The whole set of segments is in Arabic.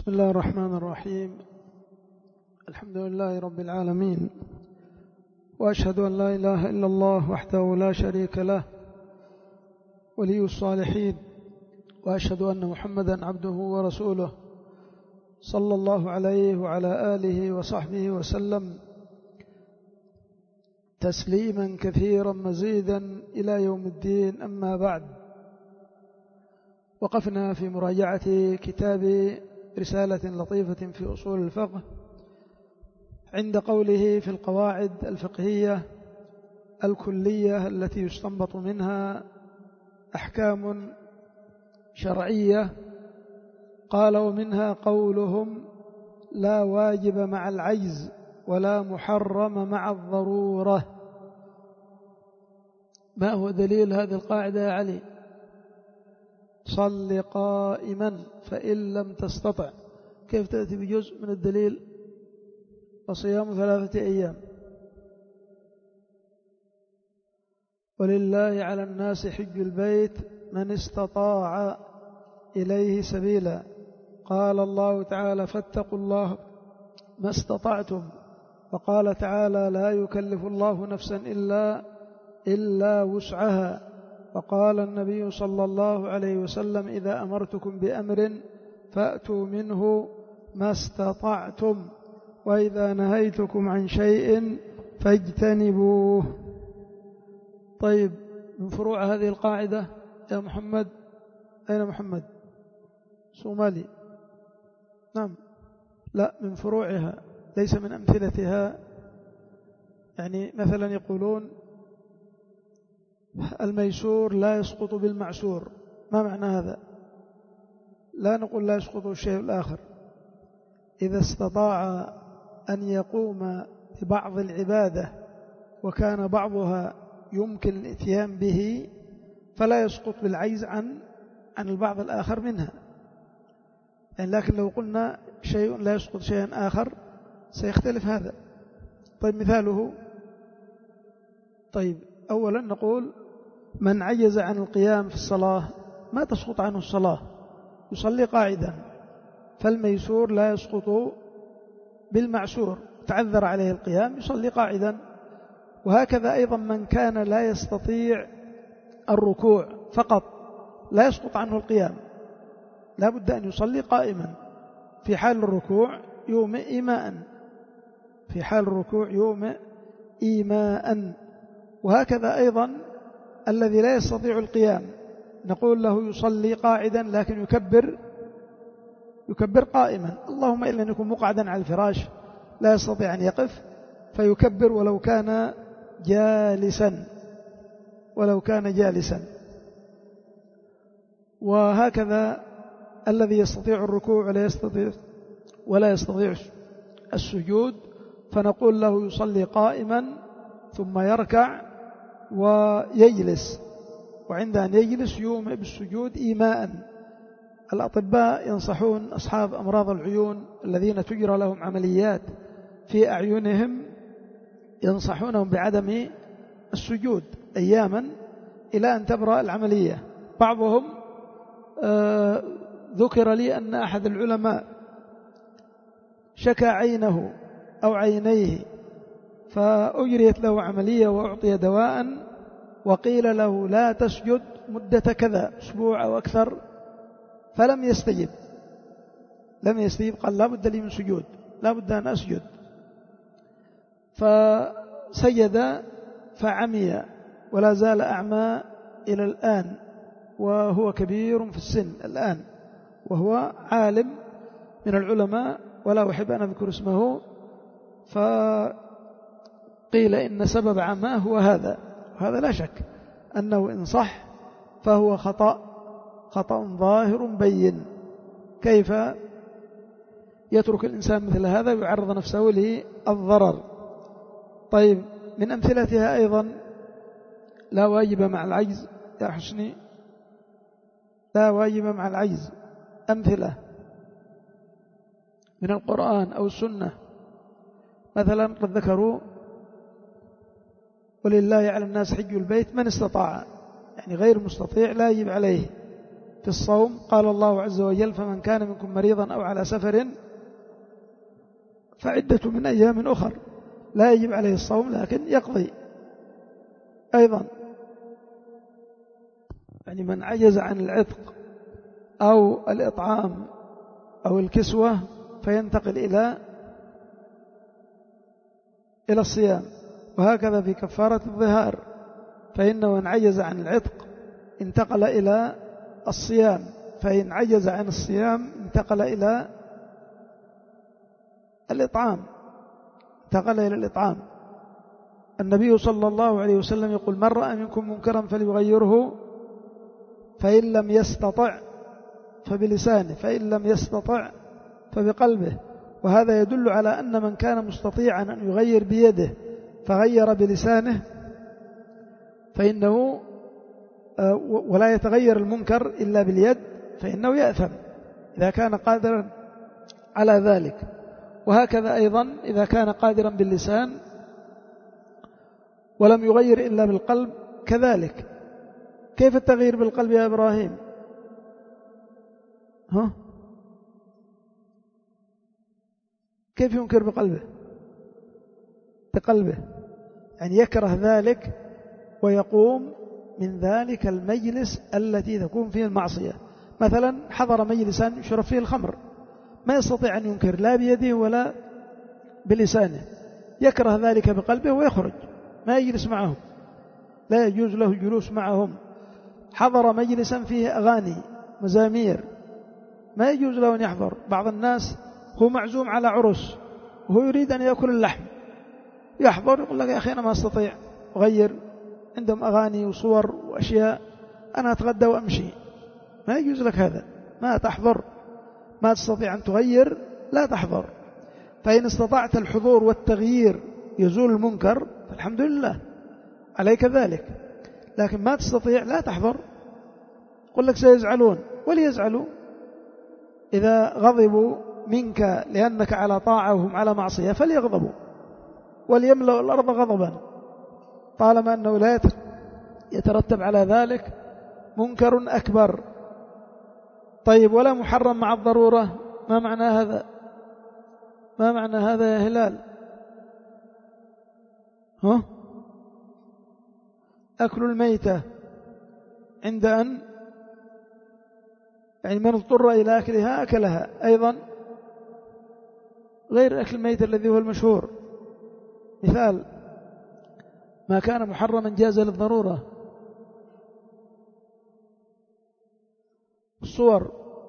بسم الله الرحمن الرحيم. الحمد لله رب العالمين، وأشهد أن لا إله إلا الله وحده لا شريك له ولي الصالحين، وأشهد أن محمدا عبده ورسوله صلى الله عليه وعلى آله وصحبه وسلم تسليما كثيرا مزيدا إلى يوم الدين. أما بعد، وقفنا في مراجعة كتاب رسالة لطيفة في أصول الفقه عند قوله في القواعد الفقهية الكلية التي يستنبط منها أحكام شرعية، قال: ومنها قولهم: لا واجب مع العجز ولا محرم مع الضرورة. ما هو دليل هذه القاعدة يا علي؟ صل قائما فإن لم تستطع. كيف تأتي بجزء من الدليل؟ وصيام 3 أيام. ولله على الناس حج البيت من استطاع إليه سبيلا. قال الله تعالى: فاتقوا الله ما استطعتم. وقال تعالى: لا يكلف الله نفسا إلا وسعها. وقال النبي صلى الله عليه وسلم: إذا أمرتكم بأمر فأتوا منه ما استطعتم، وإذا نهيتكم عن شيء فاجتنبوه. طيب، من فروع هذه القاعدة يا محمد، أين محمد؟ صومالي. نعم، لا، من فروعها ليس من أمثلتها. يعني مثلا يقولون: الميسور لا يسقط بالمعسور. ما معنى هذا؟ لا نقول لا يسقط الشيء الآخر. إذا استطاع أن يقوم ببعض العبادة وكان بعضها يمكن الاتيان به فلا يسقط بالعجز عن البعض الآخر منها. يعني لكن لو قلنا شيء لا يسقط شيئا آخر سيختلف هذا. طيب، مثاله: طيب، أولا نقول: من عجز عن القيام في الصلاة ما تسقط عنه الصلاة، يصلي قاعدا، فالميسور لا يسقط بالمعسور، تعذر عليه القيام يصلي قاعدا. وهكذا أيضا من كان لا يستطيع الركوع فقط لا يسقط عنه القيام، لا بد أن يصلي قائما. في حال الركوع يومئ إيماء، في حال الركوع يومئ إيماء. وهكذا أيضا الذي لا يستطيع القيام نقول له يصلي قاعدا لكن يكبر قائما، اللهم إلا أن يكون مقعدا على الفراش لا يستطيع أن يقف فيكبر ولو كان جالسا. وهكذا الذي يستطيع الركوع ولا يستطيع السجود فنقول له يصلي قائما ثم يركع ويجلس، وعند أن يجلس يومئ بالسجود إيماء. الأطباء ينصحون أصحاب أمراض العيون الذين تجرى لهم عمليات في أعينهم، ينصحونهم بعدم السجود أياما إلى أن تبرأ العملية. بعضهم ذكر لي أن أحد العلماء شكى عينه أو عينيه فأجريت له عملية وأعطي دواء وقيل له لا تسجد مدة كذا، أسبوع أو أكثر، فلم يستجب. قال: لا بد لي من سجود، لا بد أن أسجد. فسجد فعمي ولا زال أعمى إلى الآن، وهو كبير في السن الآن، وهو عالم من العلماء ولا أحب أن أذكر اسمه. فقيل إن سبب عماه هو هذا، وهذا لا شك أنه إن صح فهو خطأ ظاهر بين. كيف يترك الإنسان مثل هذا ويعرض نفسه للضرر؟ طيب، من أمثلتها أيضا: لا واجب مع العجز. يا حسني، لا واجب مع العجز. أمثلة من القرآن أو السنة، مثلا قد ذكروا: ولله على الناس حج البيت من استطاع، يعني غير مستطيع لا يجب عليه. في الصوم قال الله عز وجل فمن كان منكم مريضا أو على سفر فعدة من أيام أخر، لا يجب عليه الصوم لكن يقضي. أيضا يعني من عجز عن العتق أو الإطعام أو الكسوة فينتقل إلى الصيام. وهكذا في كفارة الظهار، فإنه إن عجز عن العتق انتقل إلى الصيام، فإن عجز عن الصيام انتقل إلى الإطعام. النبي صلى الله عليه وسلم يقول من رأى منكم منكرا فليغيره، فإن لم يستطع فبلسانه، فإن لم يستطع فبقلبه. وهذا يدل على أن من كان مستطيعا أن يغير بيده فغير بلسانه فإنه ولا يتغير المنكر إلا باليد فإنه يأثم إذا كان قادرا على ذلك. وهكذا أيضا إذا كان قادرا باللسان ولم يغير إلا بالقلب كذلك. كيف التغيير بالقلب يا إبراهيم؟ كيف ينكر بقلبه؟ يعني يكره ذلك ويقوم من ذلك المجلس التي تكون فيه المعصية. مثلا حضر مجلسا يشرب فيه الخمر، ما يستطيع أن ينكر لا بيده ولا بلسانه، يكره ذلك بقلبه ويخرج، ما يجلس معهم، لا يجوز له الجلوس معهم. حضر مجلسا فيه أغاني مزامير، ما يجوز له أن يحضر. بعض الناس هو معزوم على عرس وهو يريد أن يأكل اللحم، يحضر يقول لك يا أخي أنا ما أستطيع أغير، عندهم أغاني وصور وأشياء، أنا أتغدى وأمشي. ما يجوز لك هذا، ما تحضر، ما تستطيع أن تغير لا تحضر. فإن استطعت الحضور والتغيير يزول المنكر فالحمد لله عليك ذلك، لكن ما تستطيع لا تحضر. قل لك سيزعلون، وليزعلوا إذا غضبوا منك لأنك على طاعة وهم على معصية فليغضبوا وليملأوا الأرض غضبا، طالما أنه لا يترتب على ذلك منكر أكبر. طيب ولا محرم مع الضرورة، ما معنى هذا؟ ما معنى هذا يا هلال؟ أكل الميتة عند أن يعني من اضطر إلى أكلها أكلها، أيضا غير أكل الميتة الذي هو المشهور. مثال ما كان محرما جاز للضرورة. الصور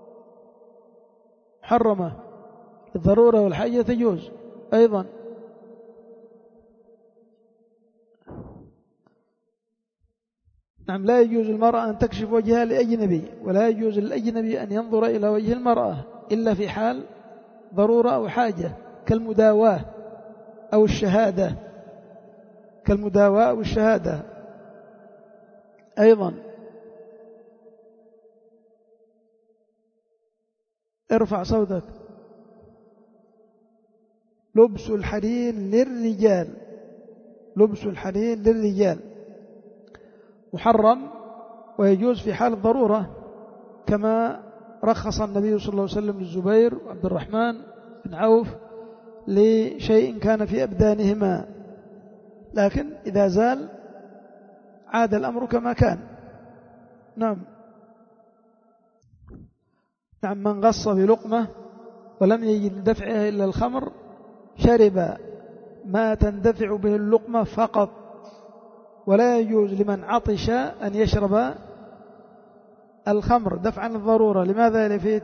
محرمة الضرورة والحاجة تجوز أيضا. نعم، لا يجوز المرأة أن تكشف وجهها لأجنبي، ولا يجوز للأجنبي أن ينظر إلى وجه المرأة إلا في حال ضرورة أو حاجة كالمداواة أو الشهادة، أيضا. ارفع صوتك. لبس الحرير للرجال محرم ويجوز في حال الضرورة، كما رخص النبي صلى الله عليه وسلم للزبير وعبد الرحمن بن عوف لشيء كان في أبدانهما، لكن إذا زال عاد الأمر كما كان. نعم، من غص بلقمة ولم يجد دفعها إلا الخمر شرب ما تندفع به اللقمة فقط، ولا يجوز لمن عطش أن يشرب الخمر دفعا للضرورة. لماذا يا لفيت؟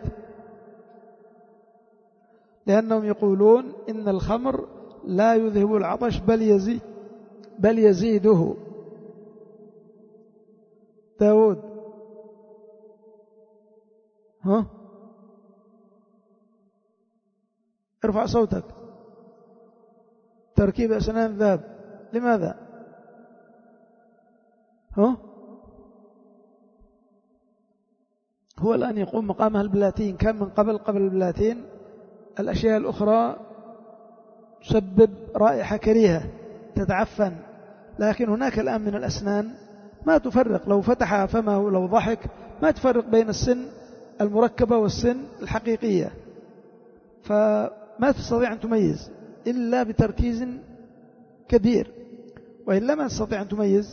لأنهم يقولون إن الخمر لا يذهب العطش بل يزيده. داود ارفع صوتك. تركيب أسنان ذهب، لماذا؟ هو الآن يقوم مقامها البلاتين، كان من قبل البلاتين الأشياء الأخرى تسبب رائحة كريهة تتعفن، لكن هناك الآن من الأسنان ما تفرق، لو فتح فمه لو ضحك ما تفرق بين السن المركبة والسن الحقيقية، فما تستطيع أن تميز إلا بتركيز كبير، وإلا ما تستطيع أن تميز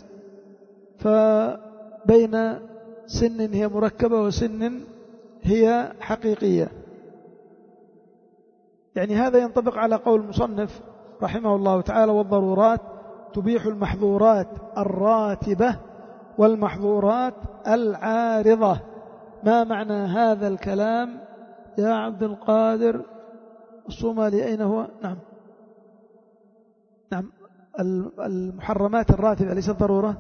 فبين سن هي مركبة وسن هي حقيقية. يعني هذا ينطبق على قول المصنف رحمه الله تعالى: والضرورات تبيح المحظورات الراتبة والمحظورات العارضة. ما معنى هذا الكلام يا عبد القادر الصومالي؟ أين هو؟ نعم المحرمات الراتبة ليست ضرورة.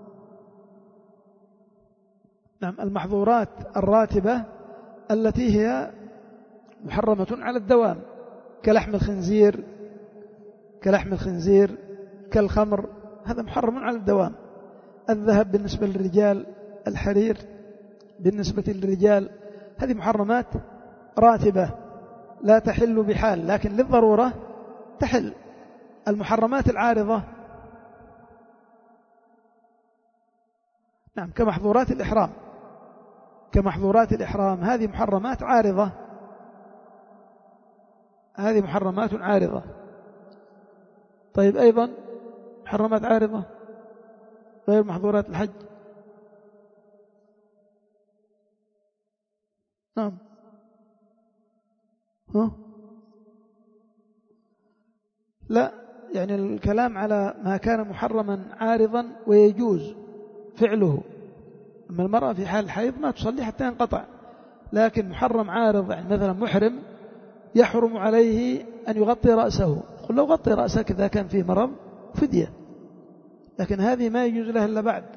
نعم المحظورات الراتبة التي هي محرمة على الدوام، كلحم الخنزير كالخمر، هذا محرم على الدوام. الذهب بالنسبة للرجال، الحرير بالنسبة للرجال، هذه محرمات راتبة لا تحل بحال، لكن للضرورة تحل. المحرمات العارضة نعم كمحظورات الإحرام، هذه محرمات عارضة، هذه محرمات عارضة. طيب أيضا محرمات عارضة غير محظورات الحج. نعم لا، يعني الكلام على ما كان محرما عارضا ويجوز فعله. أما المرأة في حال الحيض ما تصلي حتى ينقطع، لكن محرم عارض، يعني مثلا محرم يحرم عليه أن يغطي رأسه، قل لو غطي رأسك إذا كان فيه مرض فدية، لكن هذه ما يجوز لها إلا بعد.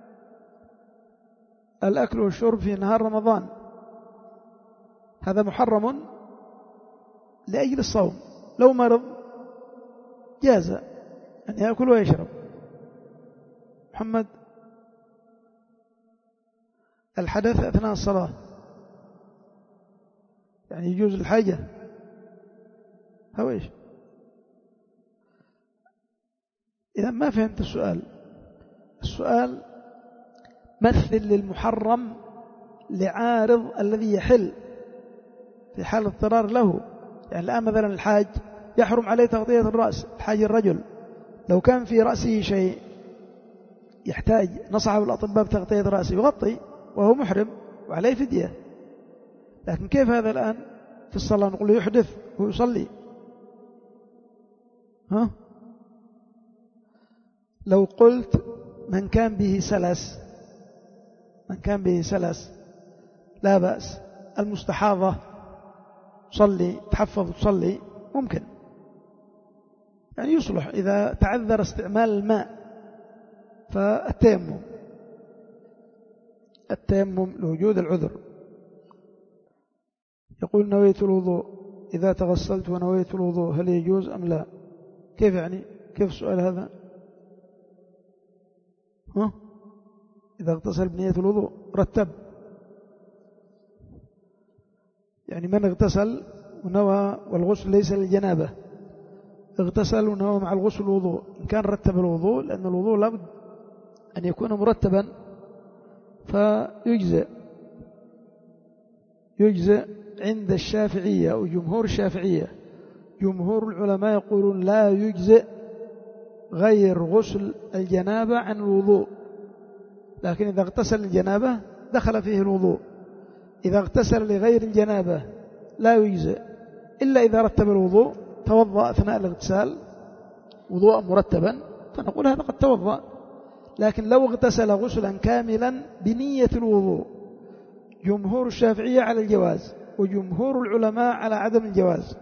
الأكل والشرب في نهار رمضان هذا محرم لأجل الصوم، لو مرض جاز أن يأكل ويشرب. محمد الحدث أثناء الصلاة يعني يجوز الحاجة هو إيش؟ إذا ما فهمت السؤال مثل للمحرم لعارض الذي يحل في حال اضطرار له. يعني الآن مثلا الحاج يحرم عليه تغطية الرأس، الحاج الرجل لو كان في رأسه شيء يحتاج نصحه الأطباء بتغطية رأسه يغطي وهو محرم وعليه فدية. لكن كيف هذا الآن في الصلاة نقول له يحدث وهو يصلي؟ لو قلت من كان به سلس لا بأس، المستحاضة صلي تحفظ تصلي ممكن، يعني يصلح إذا تعذر استعمال الماء. فالتيمم لوجود العذر. يقول نويت الوضوء إذا تغسلت ونويت الوضوء هل يجوز أم لا؟ كيف يعني؟ كيف السؤال هذا؟ إذا اغتسل بنية الوضوء رتب، يعني من اغتسل ونوى والغسل ليس للجنابة، اغتسل ونوى مع الغسل الوضوء، إن كان رتب الوضوء، لأن الوضوء لابد أن يكون مرتبا فيجزئ عند الشافعية أو جمهور الشافعية. جمهور العلماء يقولون لا يجزئ غير غسل الجنابة عن الوضوء، لكن إذا اغتسل الجنابة دخل فيه الوضوء. إذا اغتسل لغير الجنابة لا يجزئ إلا إذا رتب الوضوء، توضأ أثناء الاغتسال وضوءا مرتبا فنقول هذا قد توضأ. لكن لو اغتسل غسلا كاملا بنية الوضوء، جمهور الشافعية على الجواز وجمهور العلماء على عدم الجواز.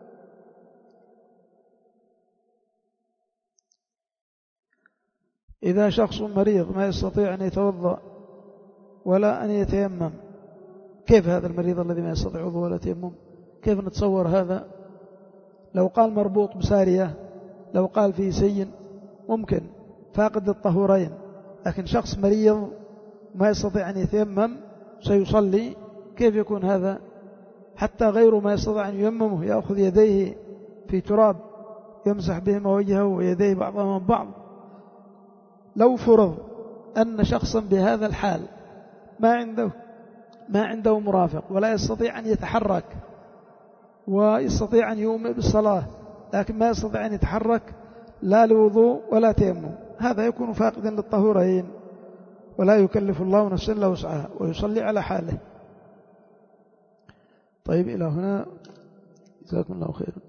إذا شخص مريض ما يستطيع أن يتوضأ ولا أن يتيمم، كيف هذا المريض الذي ما يستطيع وضوء ولا تيمم؟ كيف نتصور هذا؟ لو قال مربوط بسارية، لو قال فيه سين ممكن فاقد الطهورين، لكن شخص مريض ما يستطيع أن يتيمم سيصلي، كيف يكون هذا؟ حتى غيره ما يستطيع أن ييممه يأخذ يديه في تراب يمسح بهما وجهه ويديه بعضهما من بعض. لو فرض أن شخصا بهذا الحال ما عنده مرافق ولا يستطيع أن يتحرك، ويستطيع أن يومئ بالصلاة لكن ما يستطيع أن يتحرك لا لوضوء ولا تيمم، هذا يكون فاقدا للطهورين، ولا يكلف الله نفسا إلا وسعها، ويصلي على حاله. طيب إلى هنا، جزاكم الله خيرا.